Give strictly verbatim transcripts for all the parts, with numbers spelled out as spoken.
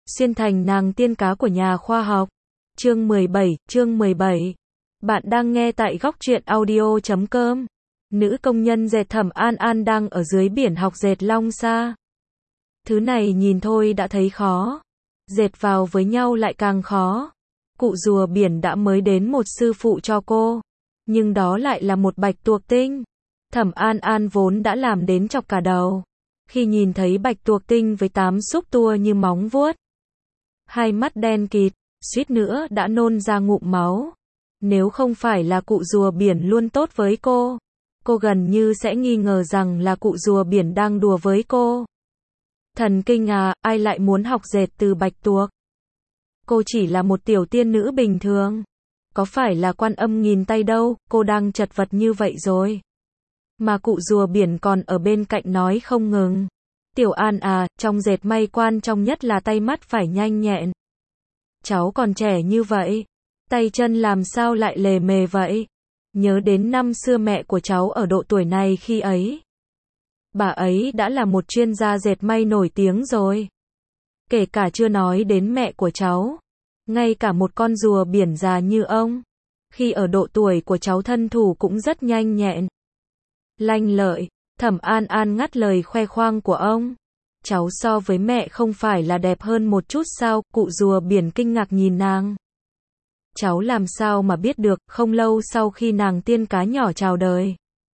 xuyên thành nàng tiên cá của nhà khoa học. Chương mười bảy, chương mười bảy. Bạn đang nghe tại góc truyện audio chấm com. Nữ công nhân dệt Thẩm An An đang ở dưới biển học dệt long sa. Thứ này nhìn thôi đã thấy khó. Dệt vào với nhau lại càng khó. Cụ rùa biển đã mới đến một sư phụ cho cô. Nhưng đó lại là một bạch tuộc tinh. Thẩm An An vốn đã làm đến chọc cả đầu. Khi nhìn thấy bạch tuộc tinh với tám xúc tua như móng vuốt. Hai mắt đen kịt, suýt nữa đã nôn ra ngụm máu. Nếu không phải là cụ rùa biển luôn tốt với cô, cô gần như sẽ nghi ngờ rằng là cụ rùa biển đang đùa với cô. Thần kinh à, ai lại muốn học dệt từ bạch tuộc? Cô chỉ là một tiểu tiên nữ bình thường. Có phải là Quan Âm nghìn tay đâu, cô đang chật vật như vậy rồi. Mà cụ rùa biển còn ở bên cạnh nói không ngừng. Tiểu An à, trong dệt may quan trọng nhất là tay mắt phải nhanh nhẹn. Cháu còn trẻ như vậy, tay chân làm sao lại lề mề vậy? Nhớ đến năm xưa mẹ của cháu ở độ tuổi này khi ấy. Bà ấy đã là một chuyên gia dệt may nổi tiếng rồi. Kể cả chưa nói đến mẹ của cháu, ngay cả một con rùa biển già như ông, khi ở độ tuổi của cháu thân thủ cũng rất nhanh nhẹn. Lanh lợi, Thẩm An An ngắt lời khoe khoang của ông. Cháu so với mẹ không phải là đẹp hơn một chút sao? Cụ rùa biển kinh ngạc nhìn nàng. Cháu làm sao mà biết được, không lâu sau khi nàng tiên cá nhỏ chào đời,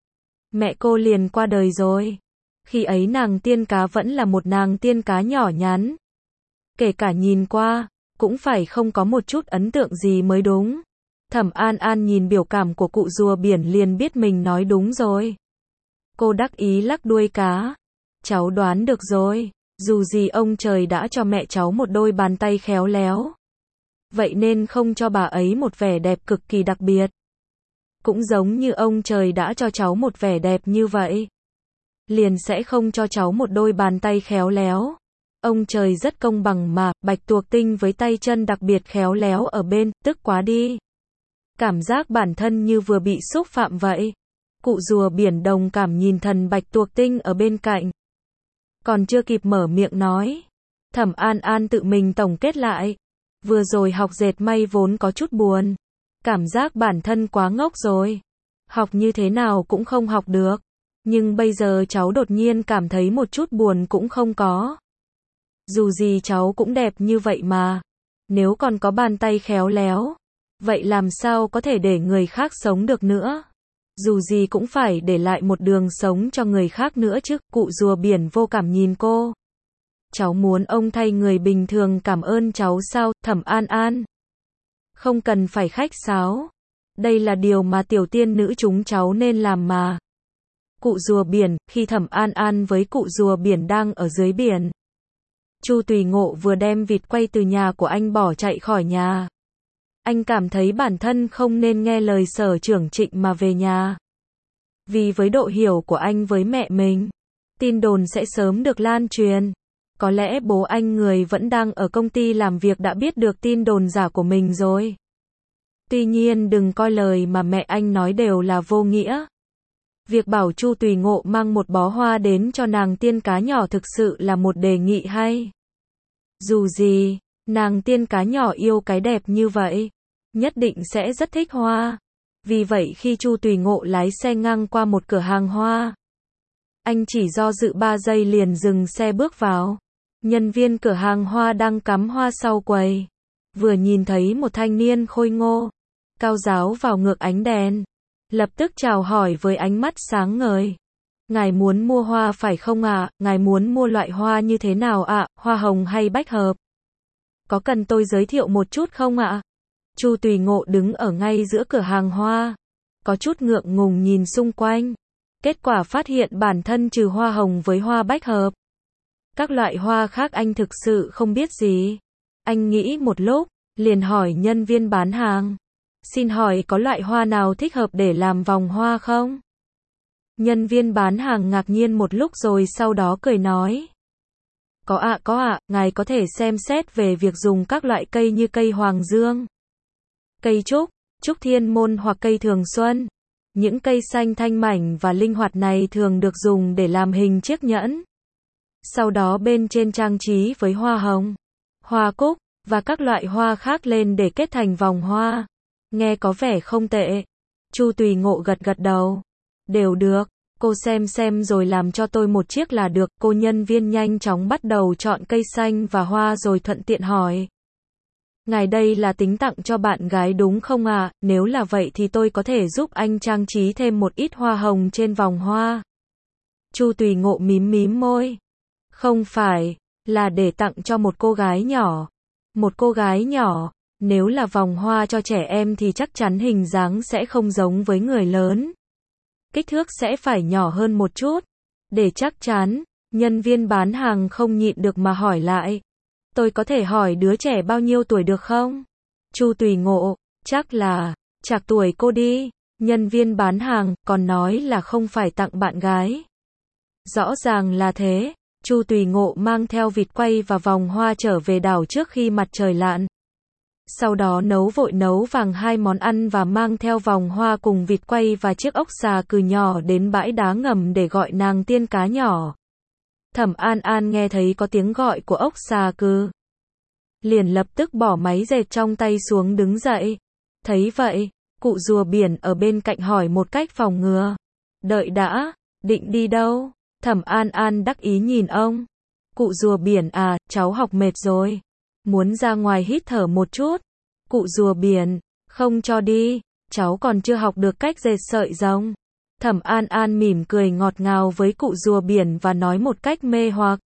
mẹ cô liền qua đời rồi. Khi ấy nàng tiên cá vẫn là một nàng tiên cá nhỏ nhắn. Kể cả nhìn qua, cũng phải không có một chút ấn tượng gì mới đúng. Thẩm An An nhìn biểu cảm của cụ rùa biển liền biết mình nói đúng rồi. Cô đắc ý lắc đuôi cá. Cháu đoán được rồi, dù gì ông trời đã cho mẹ cháu một đôi bàn tay khéo léo. Vậy nên không cho bà ấy một vẻ đẹp cực kỳ đặc biệt. Cũng giống như ông trời đã cho cháu một vẻ đẹp như vậy, liền sẽ không cho cháu một đôi bàn tay khéo léo. Ông trời rất công bằng mà, bạch tuộc tinh với tay chân đặc biệt khéo léo ở bên, tức quá đi. Cảm giác bản thân như vừa bị xúc phạm vậy. Cụ rùa biển đồng cảm nhìn thần bạch tuộc tinh ở bên cạnh. Còn chưa kịp mở miệng nói, Thẩm An An tự mình tổng kết lại. Vừa rồi học dệt may vốn có chút buồn. Cảm giác bản thân quá ngốc rồi. Học như thế nào cũng không học được. Nhưng bây giờ cháu đột nhiên cảm thấy một chút buồn cũng không có. Dù gì cháu cũng đẹp như vậy mà. Nếu còn có bàn tay khéo léo, vậy làm sao có thể để người khác sống được nữa? Dù gì cũng phải để lại một đường sống cho người khác nữa chứ. Cụ rùa biển vô cảm nhìn cô. Cháu muốn ông thay người bình thường cảm ơn cháu sao? Thẩm An An, không cần phải khách sáo. Đây là điều mà tiểu tiên nữ chúng cháu nên làm mà. Cụ rùa biển, khi Thẩm An An với cụ rùa biển đang ở dưới biển. Chu Tùy Ngộ vừa đem vịt quay từ nhà của anh bỏ chạy khỏi nhà. Anh cảm thấy bản thân không nên nghe lời sở trưởng Trịnh mà về nhà. Vì với độ hiểu của anh với mẹ mình, tin đồn sẽ sớm được lan truyền. Có lẽ bố anh người vẫn đang ở công ty làm việc đã biết được tin đồn giả của mình rồi. Tuy nhiên đừng coi lời mà mẹ anh nói đều là vô nghĩa. Việc bảo Chu Tùy Ngộ mang một bó hoa đến cho nàng tiên cá nhỏ thực sự là một đề nghị hay. Dù gì, nàng tiên cá nhỏ yêu cái đẹp như vậy, nhất định sẽ rất thích hoa. Vì vậy khi Chu Tùy Ngộ lái xe ngang qua một cửa hàng hoa, anh chỉ do dự ba giây liền dừng xe bước vào. Nhân viên cửa hàng hoa đang cắm hoa sau quầy, vừa nhìn thấy một thanh niên khôi ngô, cao ráo vào ngược ánh đèn, lập tức chào hỏi với ánh mắt sáng ngời. Ngài muốn mua hoa phải không ạ? À? Ngài muốn mua loại hoa như thế nào ạ? À? Hoa hồng hay bách hợp? Có cần tôi giới thiệu một chút không ạ? À? Chu Tùy Ngộ đứng ở ngay giữa cửa hàng hoa, có chút ngượng ngùng nhìn xung quanh. Kết quả phát hiện bản thân trừ hoa hồng với hoa bách hợp, các loại hoa khác anh thực sự không biết gì. Anh nghĩ một lúc, liền hỏi nhân viên bán hàng. Xin hỏi có loại hoa nào thích hợp để làm vòng hoa không? Nhân viên bán hàng ngạc nhiên một lúc rồi sau đó cười nói. Có ạ, có ạ, ngài có thể xem xét về việc dùng các loại cây như cây hoàng dương, cây trúc, trúc thiên môn hoặc cây thường xuân. Những cây xanh thanh mảnh và linh hoạt này thường được dùng để làm hình chiếc nhẫn. Sau đó bên trên trang trí với hoa hồng, hoa cúc, và các loại hoa khác lên để kết thành vòng hoa. Nghe có vẻ không tệ. Chu Tùy Ngộ gật gật đầu. Đều được, cô xem xem rồi làm cho tôi một chiếc là được. Cô nhân viên nhanh chóng bắt đầu chọn cây xanh và hoa rồi thuận tiện hỏi. Ngài đây là tính tặng cho bạn gái đúng không ạ? À? Nếu là vậy thì tôi có thể giúp anh trang trí thêm một ít hoa hồng trên vòng hoa. Chu Tùy Ngộ mím mím môi. Không phải, là để tặng cho một cô gái nhỏ. Một cô gái nhỏ, nếu là vòng hoa cho trẻ em thì chắc chắn hình dáng sẽ không giống với người lớn. Kích thước sẽ phải nhỏ hơn một chút. Để chắc chắn, nhân viên bán hàng không nhịn được mà hỏi lại. Tôi có thể hỏi đứa trẻ bao nhiêu tuổi được không? Chu Tùy Ngộ, chắc là, chạc tuổi cô đi. Nhân viên bán hàng còn nói là không phải tặng bạn gái. Rõ ràng là thế. Chu Tùy Ngộ mang theo vịt quay và vòng hoa trở về đảo trước khi mặt trời lặn. Sau đó nấu vội nấu vàng hai món ăn và mang theo vòng hoa cùng vịt quay và chiếc ốc xà cừ nhỏ đến bãi đá ngầm để gọi nàng tiên cá nhỏ. Thẩm An An nghe thấy có tiếng gọi của ốc xà cừ, liền lập tức bỏ máy dệt trong tay xuống đứng dậy. Thấy vậy, cụ rùa biển ở bên cạnh hỏi một cách phòng ngừa. Đợi đã, định đi đâu? Thẩm An An đắc ý nhìn ông. Cụ rùa biển à, cháu học mệt rồi. Muốn ra ngoài hít thở một chút. Cụ rùa biển, không cho đi, cháu còn chưa học được cách dệt sợi rồng. Thẩm An An mỉm cười ngọt ngào với cụ rùa biển và nói một cách mê hoặc.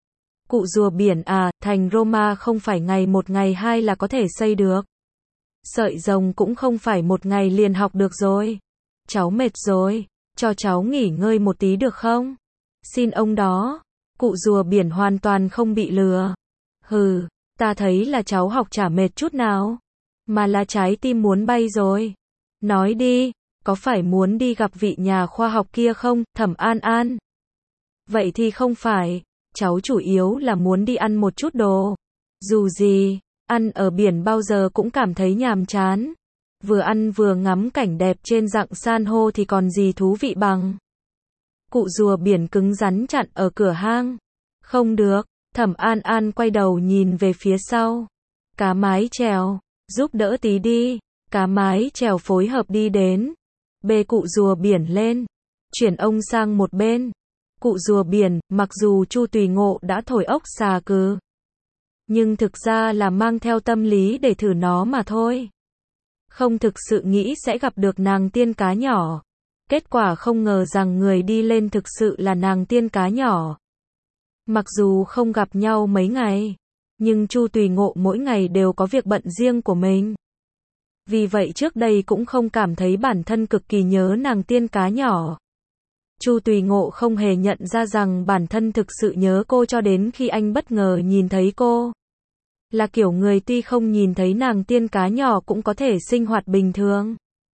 Cụ rùa biển à, thành Roma không phải ngày một ngày hai là có thể xây được. Sợi rồng cũng không phải một ngày liền học được rồi. Cháu mệt rồi, cho cháu nghỉ ngơi một tí được không? Xin ông đó. Cụ rùa biển hoàn toàn không bị lừa. Hừ, ta thấy là cháu học chả mệt chút nào. Mà là trái tim muốn bay rồi. Nói đi, có phải muốn đi gặp vị nhà khoa học kia không, Thẩm An An? Vậy thì không phải, cháu chủ yếu là muốn đi ăn một chút đồ. Dù gì, ăn ở biển bao giờ cũng cảm thấy nhàm chán. Vừa ăn vừa ngắm cảnh đẹp trên rặng san hô thì còn gì thú vị bằng. Cụ rùa biển cứng rắn chặn ở cửa hang. Không được, Thẩm An An quay đầu nhìn về phía sau. Cá mái chèo, giúp đỡ tí đi. Cá mái chèo phối hợp đi đến. Bê cụ rùa biển lên. Chuyển ông sang một bên. Cụ rùa biển, mặc dù Chu Tùy Ngộ đã thổi ốc xà cừ, nhưng thực ra là mang theo tâm lý để thử nó mà thôi. Không thực sự nghĩ sẽ gặp được nàng tiên cá nhỏ. Kết quả không ngờ rằng người đi lên thực sự là nàng tiên cá nhỏ. Mặc dù không gặp nhau mấy ngày, nhưng Chu Tùy Ngộ mỗi ngày đều có việc bận riêng của mình. Vì vậy trước đây cũng không cảm thấy bản thân cực kỳ nhớ nàng tiên cá nhỏ. Chu Tùy Ngộ không hề nhận ra rằng bản thân thực sự nhớ cô cho đến khi anh bất ngờ nhìn thấy cô. Là kiểu người tuy không nhìn thấy nàng tiên cá nhỏ cũng có thể sinh hoạt bình thường.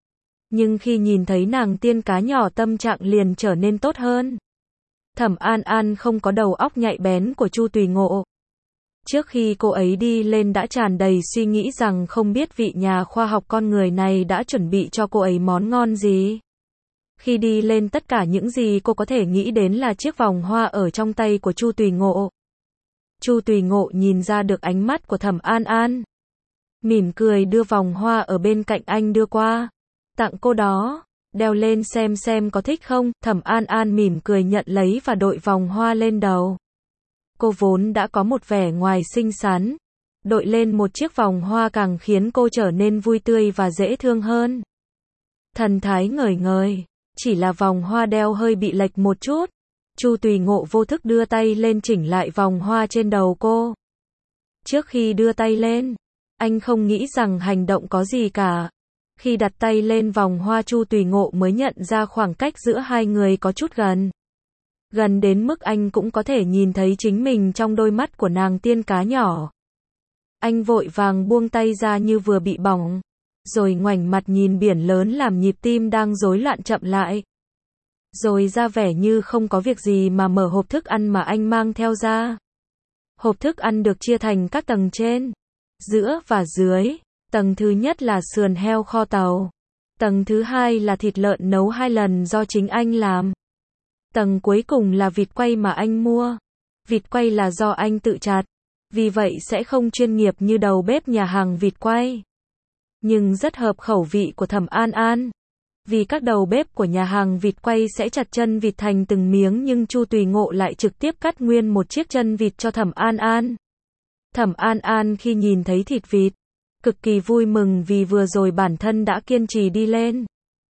Nhưng khi nhìn thấy nàng tiên cá nhỏ tâm trạng liền trở nên tốt hơn. Thẩm An An không có đầu óc nhạy bén của Chu Tùy Ngộ. Trước khi cô ấy đi lên đã tràn đầy suy nghĩ rằng không biết vị nhà khoa học con người này đã chuẩn bị cho cô ấy món ngon gì. Khi đi lên tất cả những gì cô có thể nghĩ đến là chiếc vòng hoa ở trong tay của Chu Tùy Ngộ. Chu Tùy Ngộ nhìn ra được ánh mắt của Thẩm An An. Mỉm cười đưa vòng hoa ở bên cạnh anh đưa qua. Tặng cô đó, đeo lên xem xem có thích không. Thẩm An An mỉm cười nhận lấy và đội vòng hoa lên đầu. Cô vốn đã có một vẻ ngoài xinh xắn. Đội lên một chiếc vòng hoa càng khiến cô trở nên vui tươi và dễ thương hơn. Thần thái ngời ngời, chỉ là vòng hoa đeo hơi bị lệch một chút. Chu Tùy Ngộ vô thức đưa tay lên chỉnh lại vòng hoa trên đầu cô. Trước khi đưa tay lên, anh không nghĩ rằng hành động có gì cả. Khi đặt tay lên vòng hoa Chu Tùy Ngộ mới nhận ra khoảng cách giữa hai người có chút gần. Gần đến mức anh cũng có thể nhìn thấy chính mình trong đôi mắt của nàng tiên cá nhỏ. Anh vội vàng buông tay ra như vừa bị bỏng, rồi ngoảnh mặt nhìn biển lớn làm nhịp tim đang rối loạn chậm lại. Rồi ra vẻ như không có việc gì mà mở hộp thức ăn mà anh mang theo ra. Hộp thức ăn được chia thành các tầng trên, giữa và dưới. Tầng thứ nhất là sườn heo kho tàu. Tầng thứ hai là thịt lợn nấu hai lần do chính anh làm. Tầng cuối cùng là vịt quay mà anh mua. Vịt quay là do anh tự chặt. vì vậy sẽ không chuyên nghiệp như đầu bếp nhà hàng vịt quay. Nhưng rất hợp khẩu vị của Thẩm An An. Vì các đầu bếp của nhà hàng vịt quay sẽ chặt chân vịt thành từng miếng nhưng Chu Tùy Ngộ lại trực tiếp cắt nguyên một chiếc chân vịt cho Thẩm An An. Thẩm An An khi nhìn thấy thịt vịt, cực kỳ vui mừng vì vừa rồi bản thân đã kiên trì đi lên.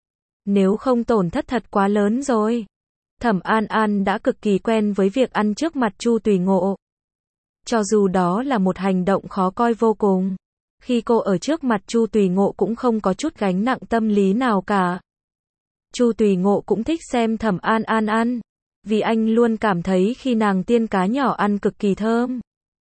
Nếu không tổn thất thật quá lớn rồi. Thẩm An An đã cực kỳ quen với việc ăn trước mặt Chu Tùy Ngộ. Cho dù đó là một hành động khó coi vô cùng. Khi cô ở trước mặt Chu Tùy Ngộ cũng không có chút gánh nặng tâm lý nào cả. Chu Tùy Ngộ cũng thích xem Thẩm An An ăn. Vì anh luôn cảm thấy khi nàng tiên cá nhỏ ăn cực kỳ thơm.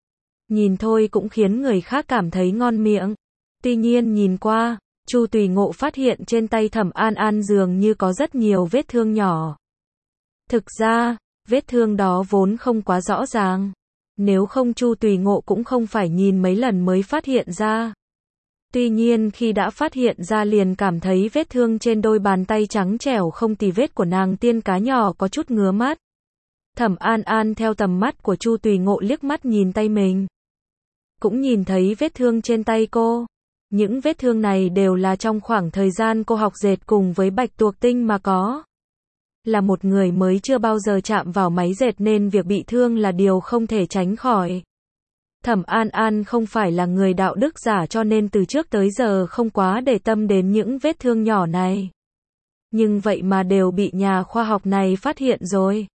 Nhìn thôi cũng khiến người khác cảm thấy ngon miệng. Tuy nhiên nhìn qua, Chu Tùy Ngộ phát hiện trên tay Thẩm An An dường như có rất nhiều vết thương nhỏ. Thực ra, vết thương đó vốn không quá rõ ràng. Nếu không Chu Tùy Ngộ cũng không phải nhìn mấy lần mới phát hiện ra. Tuy nhiên khi đã phát hiện ra liền cảm thấy vết thương trên đôi bàn tay trắng trẻo không tì vết của nàng tiên cá nhỏ có chút ngứa mắt. Thẩm An An theo tầm mắt của Chu Tùy Ngộ liếc mắt nhìn tay mình. Cũng nhìn thấy vết thương trên tay cô. Những vết thương này đều là trong khoảng thời gian cô học dệt cùng với Bạch Tuộc Tinh mà có. Là một người mới chưa bao giờ chạm vào máy dệt nên việc bị thương là điều không thể tránh khỏi. Thẩm An An không phải là người đạo đức giả cho nên từ trước tới giờ không quá để tâm đến những vết thương nhỏ này. Nhưng vậy mà đều bị nhà khoa học này phát hiện rồi.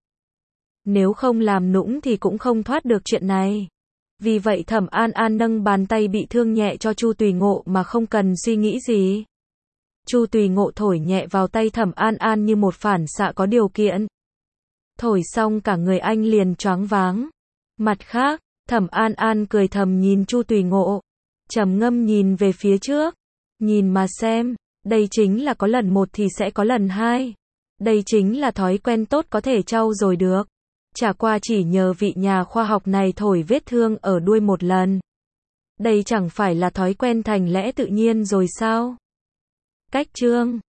Nếu không làm nũng thì cũng không thoát được chuyện này. Vì vậy Thẩm An An nâng bàn tay bị thương nhẹ cho Chu Tùy Ngộ mà không cần suy nghĩ gì. Chu Tùy Ngộ thổi nhẹ vào tay Thẩm An An như một phản xạ có điều kiện. Thổi xong cả người anh liền choáng váng. Mặt khác, Thẩm An An cười thầm nhìn Chu Tùy Ngộ. Trầm ngâm nhìn về phía trước. Nhìn mà xem, đây chính là có lần một thì sẽ có lần hai. Đây chính là thói quen tốt có thể trau dồi được. Chả qua chỉ nhờ vị nhà khoa học này thổi vết thương ở đuôi một lần. Đây chẳng phải là thói quen thành lẽ tự nhiên rồi sao? Cách chương